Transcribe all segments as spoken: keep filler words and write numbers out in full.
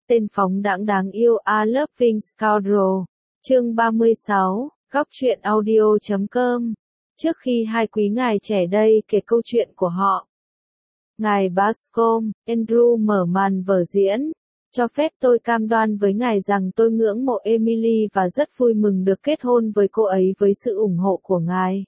Tên phóng đãng đáng yêu A Loving Scoundrel. Chương ba mươi sáu, góc truyện audio chấm com. Trước khi hai quý ngài trẻ đây kể câu chuyện của họ, ngài Bascom, Andrew mở màn vở diễn. Cho phép tôi cam đoan với ngài rằng tôi ngưỡng mộ Emily và rất vui mừng được kết hôn với cô ấy với sự ủng hộ của ngài.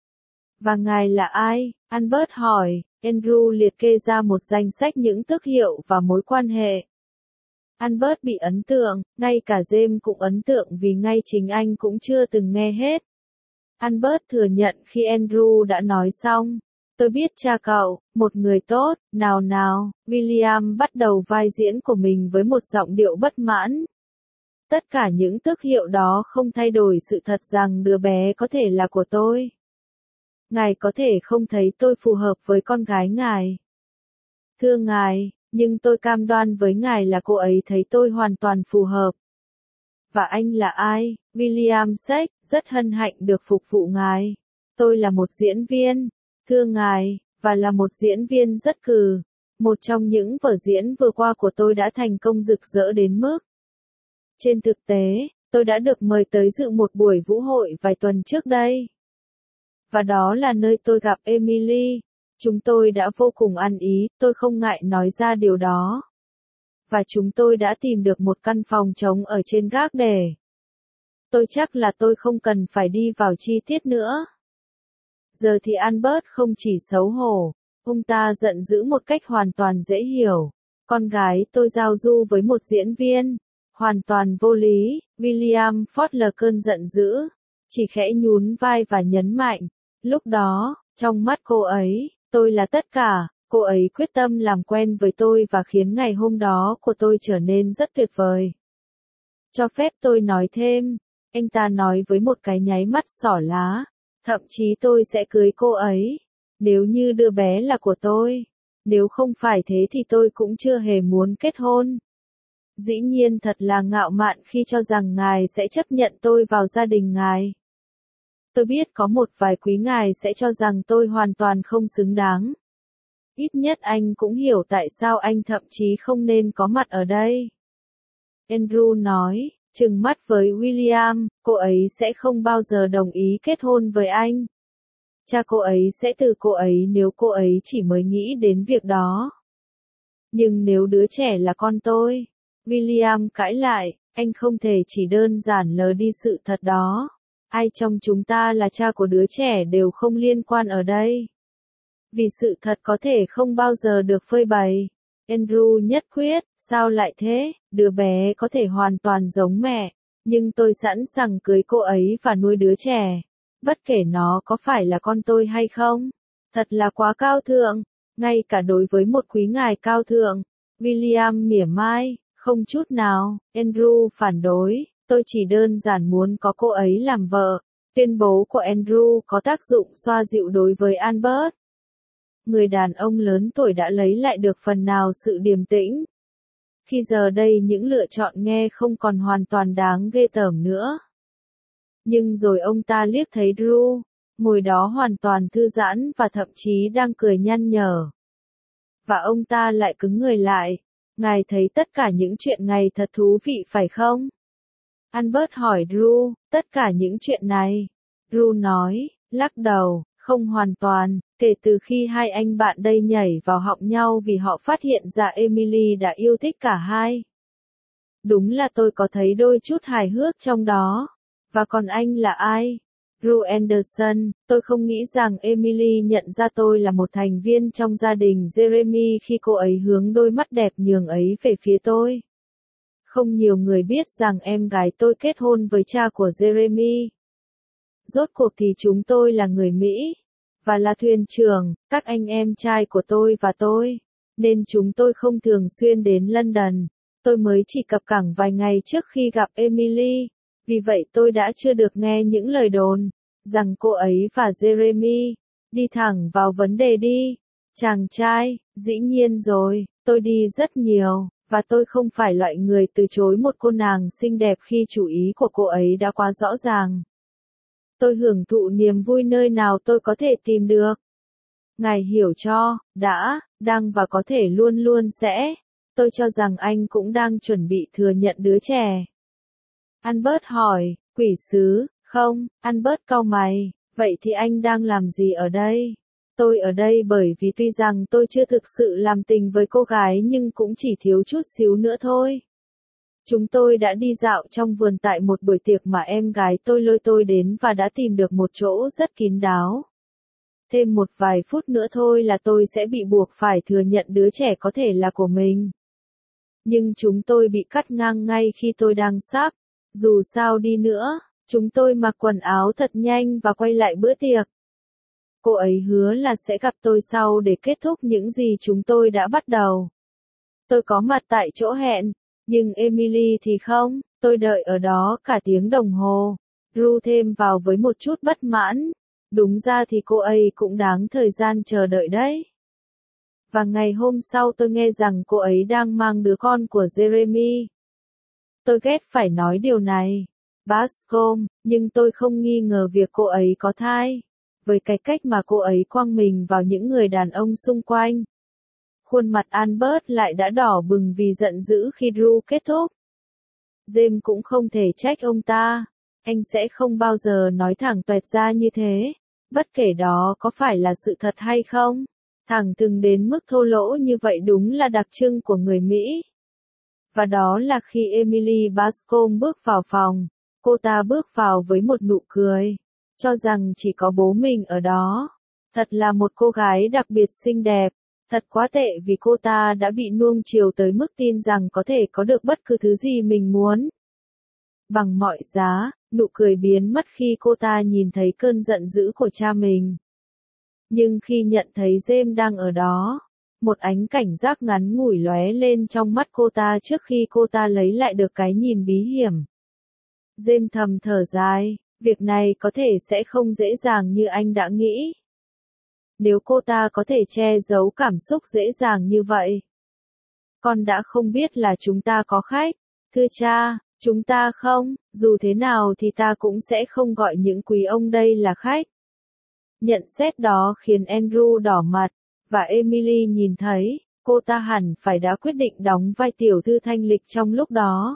Và ngài là ai? Albert hỏi. Andrew liệt kê ra một danh sách những tước hiệu và mối quan hệ. Albert bị ấn tượng, ngay cả James cũng ấn tượng vì ngay chính anh cũng chưa từng nghe hết. Albert thừa nhận khi Andrew đã nói xong. Tôi biết cha cậu, một người tốt, nào nào, William bắt đầu vai diễn của mình với một giọng điệu bất mãn. Tất cả những tước hiệu đó không thay đổi sự thật rằng đứa bé có thể là của tôi. Ngài có thể không thấy tôi phù hợp với con gái ngài. Thưa ngài, nhưng tôi cam đoan với ngài là cô ấy thấy tôi hoàn toàn phù hợp. Và anh là ai? William Shake, rất hân hạnh được phục vụ ngài. Tôi là một diễn viên, thưa ngài, và là một diễn viên rất cừ. Một trong những vở diễn vừa qua của tôi đã thành công rực rỡ đến mức. Trên thực tế, tôi đã được mời tới dự một buổi vũ hội vài tuần trước đây. Và đó là nơi tôi gặp Emily. Chúng tôi đã vô cùng ăn ý, tôi không ngại nói ra điều đó. Và chúng tôi đã tìm được một căn phòng trống ở trên gác để. Tôi chắc là tôi không cần phải đi vào chi tiết nữa. Giờ thì Albert không chỉ xấu hổ, ông ta giận dữ một cách hoàn toàn dễ hiểu. Con gái tôi giao du với một diễn viên. Hoàn toàn vô lý, William Ford là cơn giận dữ. Chỉ khẽ nhún vai và nhấn mạnh. Lúc đó, trong mắt cô ấy, tôi là tất cả. Cô ấy quyết tâm làm quen với tôi và khiến ngày hôm đó của tôi trở nên rất tuyệt vời. Cho phép tôi nói thêm, anh ta nói với một cái nháy mắt xỏ lá. Thậm chí tôi sẽ cưới cô ấy, nếu như đứa bé là của tôi. Nếu không phải thế thì tôi cũng chưa hề muốn kết hôn. Dĩ nhiên thật là ngạo mạn khi cho rằng ngài sẽ chấp nhận tôi vào gia đình ngài. Tôi biết có một vài quý ngài sẽ cho rằng tôi hoàn toàn không xứng đáng. Ít nhất anh cũng hiểu tại sao anh thậm chí không nên có mặt ở đây. Andrew nói, trừng mắt với William, cô ấy sẽ không bao giờ đồng ý kết hôn với anh. Cha cô ấy sẽ từ cô ấy nếu cô ấy chỉ mới nghĩ đến việc đó. Nhưng nếu đứa trẻ là con tôi, William cãi lại, anh không thể chỉ đơn giản lờ đi sự thật đó. Ai trong chúng ta là cha của đứa trẻ đều không liên quan ở đây. Vì sự thật có thể không bao giờ được phơi bày. Andrew nhất quyết, sao lại thế, đứa bé có thể hoàn toàn giống mẹ, nhưng tôi sẵn sàng cưới cô ấy và nuôi đứa trẻ. Bất kể nó có phải là con tôi hay không. Thật là quá cao thượng, ngay cả đối với một quý ngài cao thượng. William mỉa mai, không chút nào, Andrew phản đối, tôi chỉ đơn giản muốn có cô ấy làm vợ. Tuyên bố của Andrew có tác dụng xoa dịu đối với Albert. Người đàn ông lớn tuổi đã lấy lại được phần nào sự điềm tĩnh. Khi giờ đây những lựa chọn nghe không còn hoàn toàn đáng ghê tởm nữa. Nhưng rồi ông ta liếc thấy Drew, ngồi đó hoàn toàn thư giãn và thậm chí đang cười nhăn nhở. Và ông ta lại cứng người lại. Ngài thấy tất cả những chuyện này thật thú vị phải không? Albert hỏi Drew, tất cả những chuyện này. Drew nói, lắc đầu, không hoàn toàn, kể từ khi hai anh bạn đây nhảy vào họng nhau vì họ phát hiện ra Emily đã yêu thích cả hai. Đúng là tôi có thấy đôi chút hài hước trong đó. Và còn anh là ai? Drew Anderson, tôi không nghĩ rằng Emily nhận ra tôi là một thành viên trong gia đình Jeremy khi cô ấy hướng đôi mắt đẹp nhường ấy về phía tôi. Không nhiều người biết rằng em gái tôi kết hôn với cha của Jeremy. Rốt cuộc thì chúng tôi là người Mỹ, và là thuyền trưởng, các anh em trai của tôi và tôi, nên chúng tôi không thường xuyên đến London. Tôi mới chỉ cập cảng vài ngày trước khi gặp Emily, vì vậy tôi đã chưa được nghe những lời đồn, rằng cô ấy và Jeremy, đi thẳng vào vấn đề đi. Chàng trai, dĩ nhiên rồi, tôi đi rất nhiều, và tôi không phải loại người từ chối một cô nàng xinh đẹp khi chủ ý của cô ấy đã quá rõ ràng. Tôi hưởng thụ niềm vui nơi nào tôi có thể tìm được. Ngài hiểu cho, đã, đang và có thể luôn luôn sẽ. Tôi cho rằng anh cũng đang chuẩn bị thừa nhận đứa trẻ. Albert hỏi, quỷ sứ, không, Albert cau mày, vậy thì anh đang làm gì ở đây? Tôi ở đây bởi vì tuy rằng tôi chưa thực sự làm tình với cô gái nhưng cũng chỉ thiếu chút xíu nữa thôi. Chúng tôi đã đi dạo trong vườn tại một buổi tiệc mà em gái tôi lôi tôi đến và đã tìm được một chỗ rất kín đáo. Thêm một vài phút nữa thôi là tôi sẽ bị buộc phải thừa nhận đứa trẻ có thể là của mình. Nhưng chúng tôi bị cắt ngang ngay khi tôi đang sắp. Dù sao đi nữa, chúng tôi mặc quần áo thật nhanh và quay lại bữa tiệc. Cô ấy hứa là sẽ gặp tôi sau để kết thúc những gì chúng tôi đã bắt đầu. Tôi có mặt tại chỗ hẹn, nhưng Emily thì không, tôi đợi ở đó cả tiếng đồng hồ. Drew thêm vào với một chút bất mãn. Đúng ra thì cô ấy cũng đáng thời gian chờ đợi đấy. Và ngày hôm sau tôi nghe rằng cô ấy đang mang đứa con của Jeremy. Tôi ghét phải nói điều này, Bascom, nhưng tôi không nghi ngờ việc cô ấy có thai. Với cái cách mà cô ấy quăng mình vào những người đàn ông xung quanh. Khuôn mặt Albert lại đã đỏ bừng vì giận dữ khi Drew kết thúc. James cũng không thể trách ông ta. Anh sẽ không bao giờ nói thẳng toẹt ra như thế. Bất kể đó có phải là sự thật hay không. Thẳng thừng đến mức thô lỗ như vậy đúng là đặc trưng của người Mỹ. Và đó là khi Emily Bascom bước vào phòng. Cô ta bước vào với một nụ cười. Cho rằng chỉ có bố mình ở đó. Thật là một cô gái đặc biệt xinh đẹp. Thật quá tệ vì cô ta đã bị nuông chiều tới mức tin rằng có thể có được bất cứ thứ gì mình muốn. Bằng mọi giá, nụ cười biến mất khi cô ta nhìn thấy cơn giận dữ của cha mình. Nhưng khi nhận thấy James đang ở đó, một ánh cảnh giác ngắn ngủi lóe lên trong mắt cô ta trước khi cô ta lấy lại được cái nhìn bí hiểm. James thầm thở dài, việc này có thể sẽ không dễ dàng như anh đã nghĩ. Nếu cô ta có thể che giấu cảm xúc dễ dàng như vậy. Con đã không biết là chúng ta có khách. Thưa cha, chúng ta không, dù thế nào thì ta cũng sẽ không gọi những quý ông đây là khách. Nhận xét đó khiến Andrew đỏ mặt, và Emily nhìn thấy, cô ta hẳn phải đã quyết định đóng vai tiểu thư thanh lịch trong lúc đó.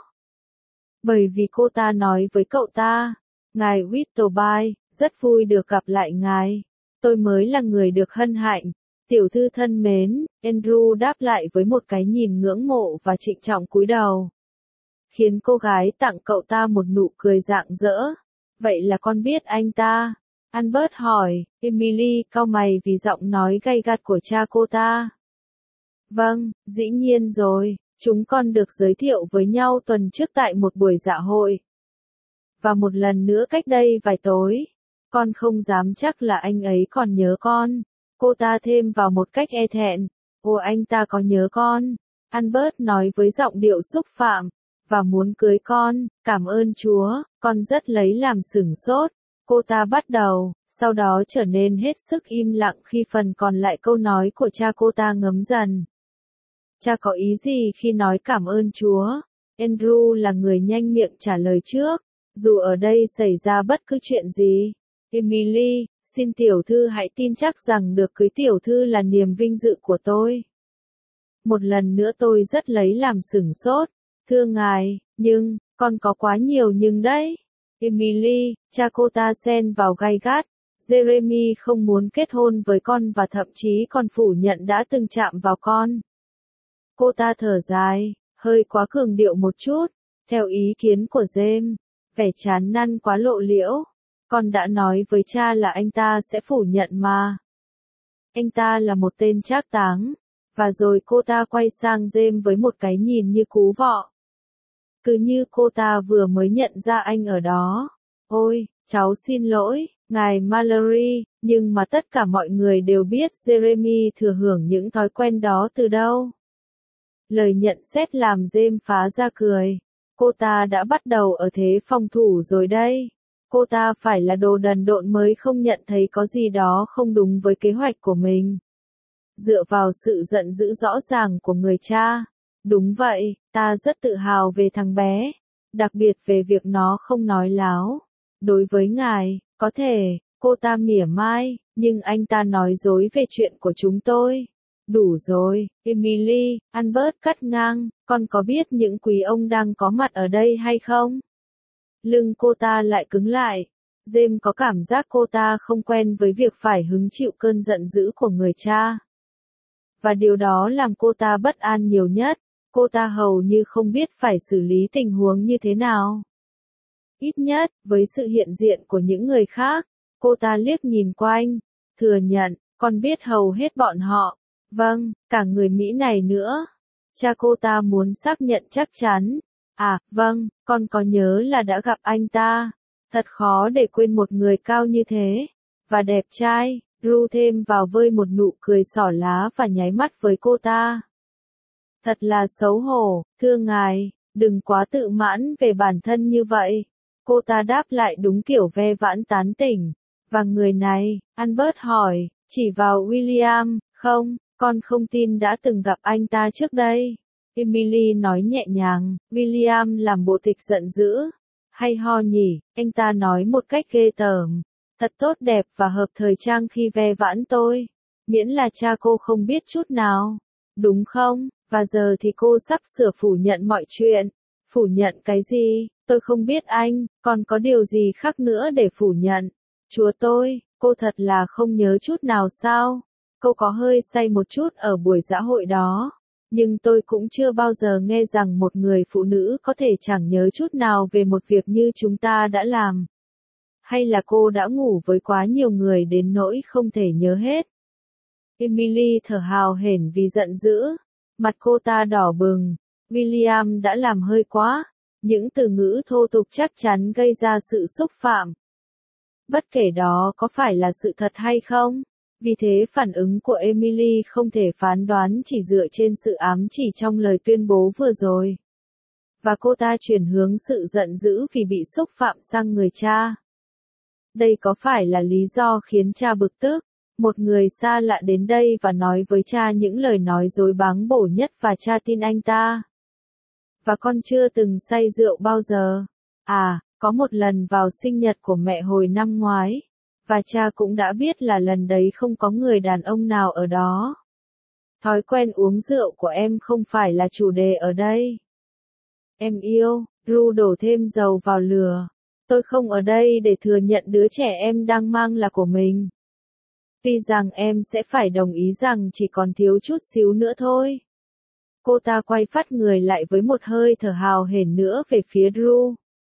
Bởi vì cô ta nói với cậu ta, ngài Whittleby, rất vui được gặp lại ngài. Tôi mới là người được hân hạnh. Tiểu thư thân mến, Andrew đáp lại với một cái nhìn ngưỡng mộ và trịnh trọng cúi đầu. Khiến cô gái tặng cậu ta một nụ cười rạng rỡ. Vậy là con biết anh ta? Albert hỏi, Emily cau mày vì giọng nói gay gắt của cha cô ta. Vâng, dĩ nhiên rồi, chúng con được giới thiệu với nhau tuần trước tại một buổi dạ hội. Và một lần nữa cách đây vài tối. Con không dám chắc là anh ấy còn nhớ con. Cô ta thêm vào một cách e thẹn. Ồ, anh ta có nhớ con. Albert nói với giọng điệu xúc phạm. Và muốn cưới con. Cảm ơn Chúa. Con rất lấy làm sửng sốt. Cô ta bắt đầu, sau đó trở nên hết sức im lặng khi phần còn lại câu nói của cha cô ta ngấm dần. Cha có ý gì khi nói cảm ơn Chúa? Andrew là người nhanh miệng trả lời trước. Dù ở đây xảy ra bất cứ chuyện gì. Emily, xin tiểu thư hãy tin chắc rằng được cưới tiểu thư là niềm vinh dự của tôi. Một lần nữa tôi rất lấy làm sửng sốt. Thưa ngài, nhưng, con có quá nhiều nhưng đấy. Emily, cha cô ta xen vào gay gắt. Jeremy không muốn kết hôn với con và thậm chí còn phủ nhận đã từng chạm vào con. Cô ta thở dài, hơi quá cường điệu một chút. Theo ý kiến của James, vẻ chán năn quá lộ liễu. Con đã nói với cha là anh ta sẽ phủ nhận mà. Anh ta là một tên trác táng. Và rồi cô ta quay sang James với một cái nhìn như cú vọ. Cứ như cô ta vừa mới nhận ra anh ở đó. Ôi, cháu xin lỗi, ngài Mallory, nhưng mà tất cả mọi người đều biết Jeremy thừa hưởng những thói quen đó từ đâu. Lời nhận xét làm James phá ra cười. Cô ta đã bắt đầu ở thế phòng thủ rồi đây. Cô ta phải là đồ đần độn mới không nhận thấy có gì đó không đúng với kế hoạch của mình. Dựa vào sự giận dữ rõ ràng của người cha. Đúng vậy, ta rất tự hào về thằng bé. Đặc biệt về việc nó không nói láo. Đối với ngài, có thể, cô ta mỉa mai, nhưng anh ta nói dối về chuyện của chúng tôi. Đủ rồi, Emily, Albert cắt ngang, con có biết những quý ông đang có mặt ở đây hay không? Lưng cô ta lại cứng lại. James có cảm giác cô ta không quen với việc phải hứng chịu cơn giận dữ của người cha. Và điều đó làm cô ta bất an nhiều nhất. Cô ta hầu như không biết phải xử lý tình huống như thế nào. Ít nhất, với sự hiện diện của những người khác, cô ta liếc nhìn quanh, thừa nhận, con biết hầu hết bọn họ. Vâng, cả người Mỹ này nữa. Cha cô ta muốn xác nhận chắc chắn. À, vâng, con có nhớ là đã gặp anh ta. Thật khó để quên một người cao như thế. Và đẹp trai, Ru thêm vào vơi một nụ cười xỏ lá và nháy mắt với cô ta. Thật là xấu hổ, thưa ngài, đừng quá tự mãn về bản thân như vậy. Cô ta đáp lại đúng kiểu ve vãn tán tỉnh. Và người này, Albert hỏi, chỉ vào William, không, con không tin đã từng gặp anh ta trước đây. Emily nói nhẹ nhàng, William làm bộ tịch giận dữ. Hay ho nhỉ, anh ta nói một cách ghê tởm. Thật tốt đẹp và hợp thời trang khi ve vãn tôi. Miễn là cha cô không biết chút nào. Đúng không? Và giờ thì cô sắp sửa phủ nhận mọi chuyện. Phủ nhận cái gì? Tôi không biết anh, còn có điều gì khác nữa để phủ nhận? Chúa tôi, cô thật là không nhớ chút nào sao? Cô có hơi say một chút ở buổi dã hội đó. Nhưng tôi cũng chưa bao giờ nghe rằng một người phụ nữ có thể chẳng nhớ chút nào về một việc như chúng ta đã làm. Hay là cô đã ngủ với quá nhiều người đến nỗi không thể nhớ hết? Emily thở hào hển vì giận dữ. Mặt cô ta đỏ bừng. William đã làm hơi quá. Những từ ngữ thô tục chắc chắn gây ra sự xúc phạm. Bất kể đó có phải là sự thật hay không. Vì thế phản ứng của Emily không thể phán đoán chỉ dựa trên sự ám chỉ trong lời tuyên bố vừa rồi. Và cô ta chuyển hướng sự giận dữ vì bị xúc phạm sang người cha. Đây có phải là lý do khiến cha bực tức? Một người xa lạ đến đây và nói với cha những lời nói dối báng bổ nhất và cha tin anh ta. Và con chưa từng say rượu bao giờ. À, có một lần vào sinh nhật của mẹ hồi năm ngoái. Và cha cũng đã biết là lần đấy không có người đàn ông nào ở đó. Thói quen uống rượu của em không phải là chủ đề ở đây. Em yêu, Ru đổ thêm dầu vào lửa. Tôi không ở đây để thừa nhận đứa trẻ em đang mang là của mình. Tuy rằng em sẽ phải đồng ý rằng chỉ còn thiếu chút xíu nữa thôi. Cô ta quay phát người lại với một hơi thở hào hển nữa về phía Ru.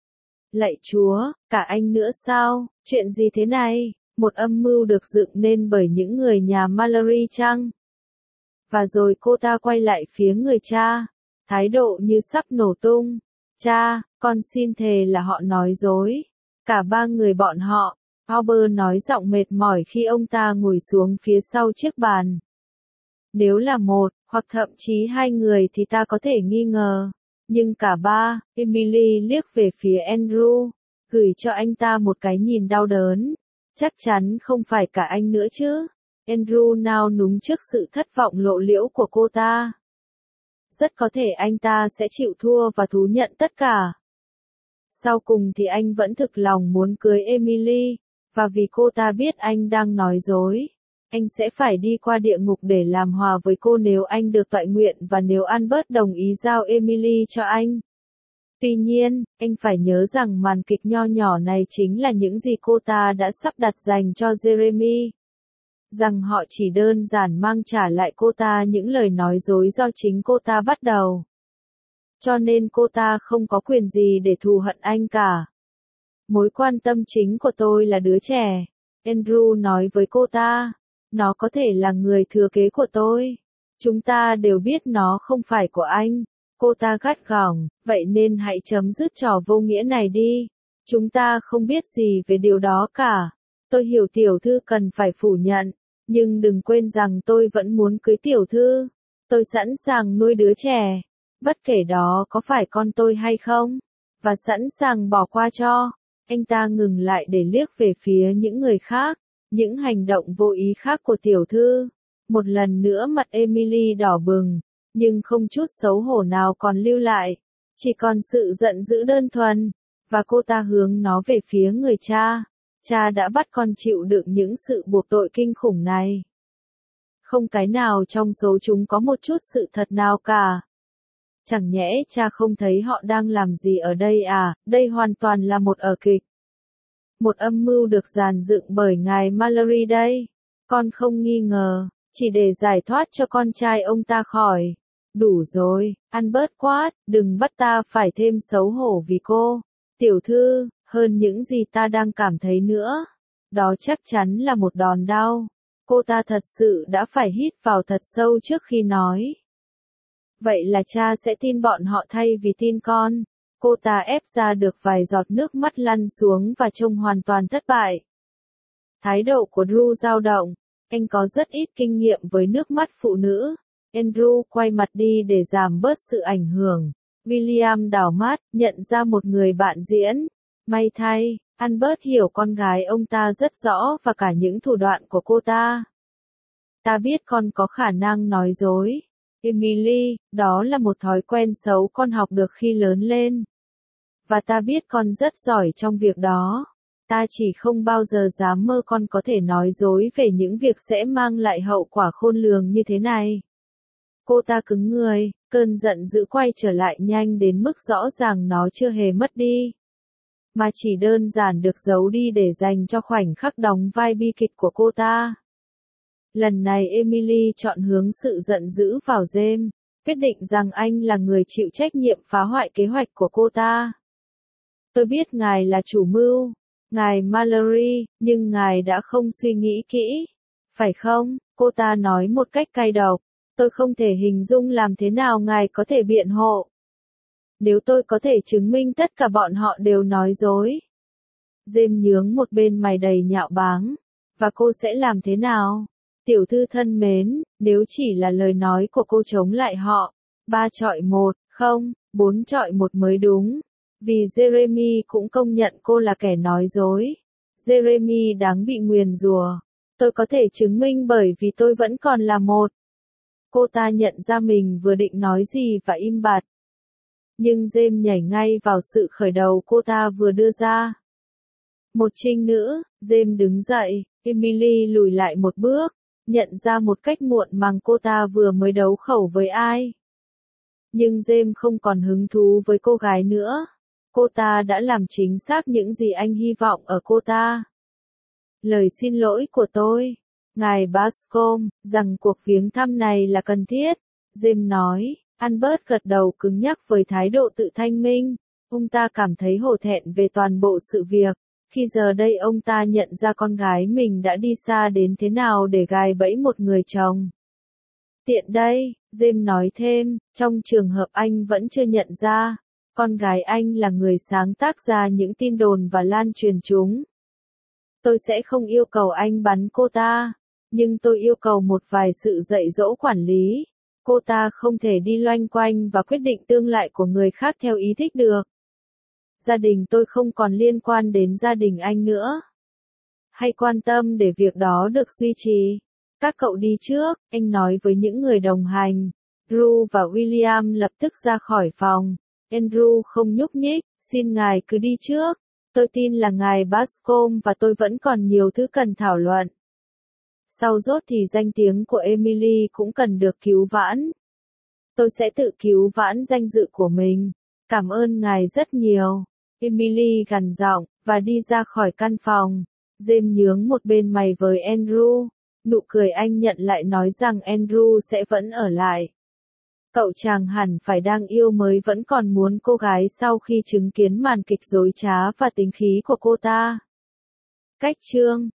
Lạy Chúa, cả anh nữa sao? Chuyện gì thế này? Một âm mưu được dựng nên bởi những người nhà Mallory chăng? Và rồi cô ta quay lại phía người cha, thái độ như sắp nổ tung. Cha, con xin thề là họ nói dối. Cả ba người bọn họ, Albert nói giọng mệt mỏi khi ông ta ngồi xuống phía sau chiếc bàn. Nếu là một, hoặc thậm chí hai người thì ta có thể nghi ngờ. Nhưng cả ba, Emily liếc về phía Andrew, gửi cho anh ta một cái nhìn đau đớn. Chắc chắn không phải cả anh nữa chứ. Andrew nao núng trước sự thất vọng lộ liễu của cô ta. Rất có thể anh ta sẽ chịu thua và thú nhận tất cả. Sau cùng thì anh vẫn thực lòng muốn cưới Emily, và vì cô ta biết anh đang nói dối. Anh sẽ phải đi qua địa ngục để làm hòa với cô nếu anh được tọa nguyện và nếu Albert đồng ý giao Emily cho anh. Tuy nhiên, anh phải nhớ rằng màn kịch nho nhỏ này chính là những gì cô ta đã sắp đặt dành cho Jeremy. Rằng họ chỉ đơn giản mang trả lại cô ta những lời nói dối do chính cô ta bắt đầu. Cho nên cô ta không có quyền gì để thù hận anh cả. Mối quan tâm chính của tôi là đứa trẻ. Andrew nói với cô ta. Nó có thể là người thừa kế của tôi. Chúng ta đều biết nó không phải của anh. Cô ta gắt gỏng, vậy nên hãy chấm dứt trò vô nghĩa này đi. Chúng ta không biết gì về điều đó cả. Tôi hiểu tiểu thư cần phải phủ nhận, nhưng đừng quên rằng tôi vẫn muốn cưới tiểu thư. Tôi sẵn sàng nuôi đứa trẻ, bất kể đó có phải con tôi hay không, và sẵn sàng bỏ qua cho. Anh ta ngừng lại để liếc về phía những người khác, những hành động vô ý khác của tiểu thư. Một lần nữa mặt Emily đỏ bừng, nhưng không chút xấu hổ nào còn lưu lại, chỉ còn sự giận dữ đơn thuần, và cô ta hướng nó về phía người cha. Cha đã bắt con chịu đựng những sự buộc tội kinh khủng này. Không cái nào trong số chúng có một chút sự thật nào cả. Chẳng nhẽ cha không thấy họ đang làm gì ở đây à, đây hoàn toàn là một ở kịch. Một âm mưu được dàn dựng bởi ngài Mallory đây. Con không nghi ngờ, chỉ để giải thoát cho con trai ông ta khỏi. Đủ rồi, Albert quát, đừng bắt ta phải thêm xấu hổ vì cô. Tiểu thư, hơn những gì ta đang cảm thấy nữa. Đó chắc chắn là một đòn đau. Cô ta thật sự đã phải hít vào thật sâu trước khi nói. Vậy là cha sẽ tin bọn họ thay vì tin con. Cô ta ép ra được vài giọt nước mắt lăn xuống và trông hoàn toàn thất bại. Thái độ của Drew dao động. Anh có rất ít kinh nghiệm với nước mắt phụ nữ. Andrew quay mặt đi để giảm bớt sự ảnh hưởng. William đảo mắt, nhận ra một người bạn diễn. May thay, Albert hiểu con gái ông ta rất rõ và cả những thủ đoạn của cô ta. Ta biết con có khả năng nói dối. Emily, đó là một thói quen xấu con học được khi lớn lên. Và ta biết con rất giỏi trong việc đó. Ta chỉ không bao giờ dám mơ con có thể nói dối về những việc sẽ mang lại hậu quả khôn lường như thế này. Cô ta cứng người, cơn giận dữ quay trở lại nhanh đến mức rõ ràng nó chưa hề mất đi. Mà chỉ đơn giản được giấu đi để dành cho khoảnh khắc đóng vai bi kịch của cô ta. Lần này Emily chọn hướng sự giận dữ vào James, quyết định rằng anh là người chịu trách nhiệm phá hoại kế hoạch của cô ta. Tôi biết ngài là chủ mưu, ngài Mallory, nhưng ngài đã không suy nghĩ kỹ, phải không? Cô ta nói một cách cay độc. Tôi không thể hình dung làm thế nào ngài có thể biện hộ. Nếu tôi có thể chứng minh tất cả bọn họ đều nói dối. James nhướng một bên mày đầy nhạo báng. Và cô sẽ làm thế nào? Tiểu thư thân mến, nếu chỉ là lời nói của cô chống lại họ. Ba chọi một, không, bốn chọi một mới đúng. Vì Jeremy cũng công nhận cô là kẻ nói dối. Jeremy đáng bị nguyền rủa. Tôi có thể chứng minh bởi vì tôi vẫn còn là một. Cô ta nhận ra mình vừa định nói gì và im bặt. Nhưng James nhảy ngay vào sự khởi đầu cô ta vừa đưa ra. Một trinh nữ, James đứng dậy, Emily lùi lại một bước, nhận ra một cách muộn màng cô ta vừa mới đấu khẩu với ai. Nhưng James không còn hứng thú với cô gái nữa. Cô ta đã làm chính xác những gì anh hy vọng ở cô ta. Lời xin lỗi của tôi, ngài Bascom, rằng cuộc viếng thăm này là cần thiết. James nói, Albert gật đầu cứng nhắc với thái độ tự thanh minh. Ông ta cảm thấy hổ thẹn về toàn bộ sự việc. Khi giờ đây ông ta nhận ra con gái mình đã đi xa đến thế nào để gài bẫy một người chồng. Tiện đây, James nói thêm, trong trường hợp anh vẫn chưa nhận ra, con gái anh là người sáng tác ra những tin đồn và lan truyền chúng. Tôi sẽ không yêu cầu anh bắn cô ta, nhưng tôi yêu cầu một vài sự dạy dỗ quản lý. Cô ta không thể đi loanh quanh và quyết định tương lai của người khác theo ý thích được. Gia đình tôi không còn liên quan đến gia đình anh nữa. Hãy quan tâm để việc đó được duy trì. Các cậu đi trước, anh nói với những người đồng hành. Drew và William lập tức ra khỏi phòng. Andrew không nhúc nhích, xin ngài cứ đi trước. Tôi tin là ngài Bascom và tôi vẫn còn nhiều thứ cần thảo luận. Sau rốt thì danh tiếng của Emily cũng cần được cứu vãn. Tôi sẽ tự cứu vãn danh dự của mình. Cảm ơn ngài rất nhiều. Emily gằn giọng, và đi ra khỏi căn phòng. James nhướng một bên mày với Andrew. Nụ cười anh nhận lại nói rằng Andrew sẽ vẫn ở lại. Cậu chàng hẳn phải đang yêu mới vẫn còn muốn cô gái sau khi chứng kiến màn kịch dối trá và tính khí của cô ta. Cách chương